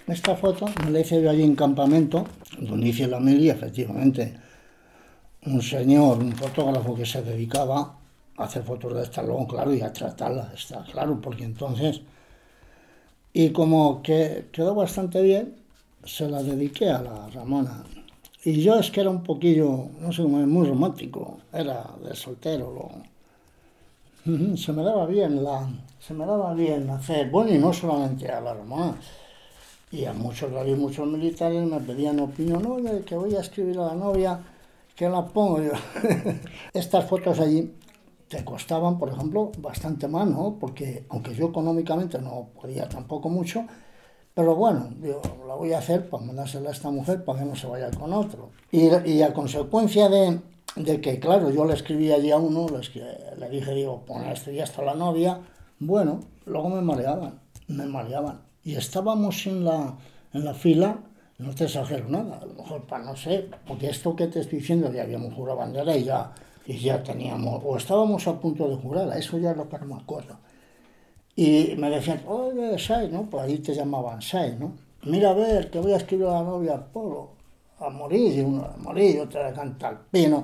Esta foto me la hice yo allí en campamento, donde hice la mili, efectivamente. Un señor, un fotógrafo que se dedicaba a hacer fotos de estas, luego, claro, y a tratarlas, está claro, porque entonces... Y como que quedó bastante bien, se la dediqué a la Ramona. Y yo es que era un poquillo, no sé, muy romántico, era de soltero. Se me daba bien se me daba bien hacer, bueno, y no solamente a la Ramona, y a había muchos militares me pedían opinión, oye, que voy a escribir a la novia, que la pongo yo. Estas fotos allí te costaban, por ejemplo, bastante más, ¿no? Porque aunque yo económicamente no podía tampoco mucho, pero bueno, digo, la voy a hacer para mandársela a esta mujer para que no se vaya con otro. Y a consecuencia de que, claro, yo le escribí allí a uno, le dije, digo, pon esto y esto a la novia, bueno, luego me mareaban, me mareaban. Y estábamos en la fila, no te exagero nada, a lo mejor para no sé, porque esto que te estoy diciendo ya habíamos jurado bandera y ya teníamos, o estábamos a punto de jurar, eso ya es lo que no me acuerdo. Y me decían, oye, Sai, ¿no? Pues ahí te llamaban Sai, ¿no? Mira a ver, que voy a escribir a la novia al Polo, a morir, y uno a morir, y otra le canta al pino.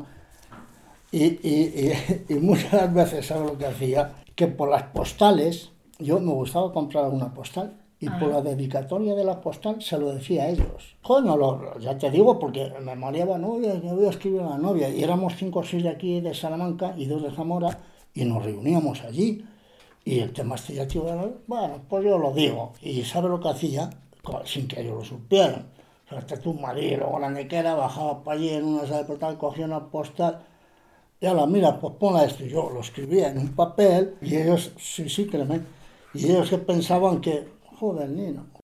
Y muchas veces, ¿sabes lo que hacía? Que por las postales, yo me gustaba comprar alguna postal, y por la dedicatoria de la postal se lo decía a ellos. Joder, ya te digo, porque me mareaba, no, oye, que voy a escribir a la novia. Y éramos 5 o 6 de aquí, de Salamanca, y 2 de Zamora, y nos reuníamos allí. Y el tema este ya, tío, bueno, pues yo lo digo. Y sabe lo que hacía, sin que ellos lo supieran. O sea, hasta tu marido, luego la nequera, bajaba para allí en una sala de portal, cogía una postal, y ahora, mira, pues ponla esto. Y yo lo escribía en un papel, y ellos, sí, sí, créeme, y ellos que pensaban que, joder, Nino,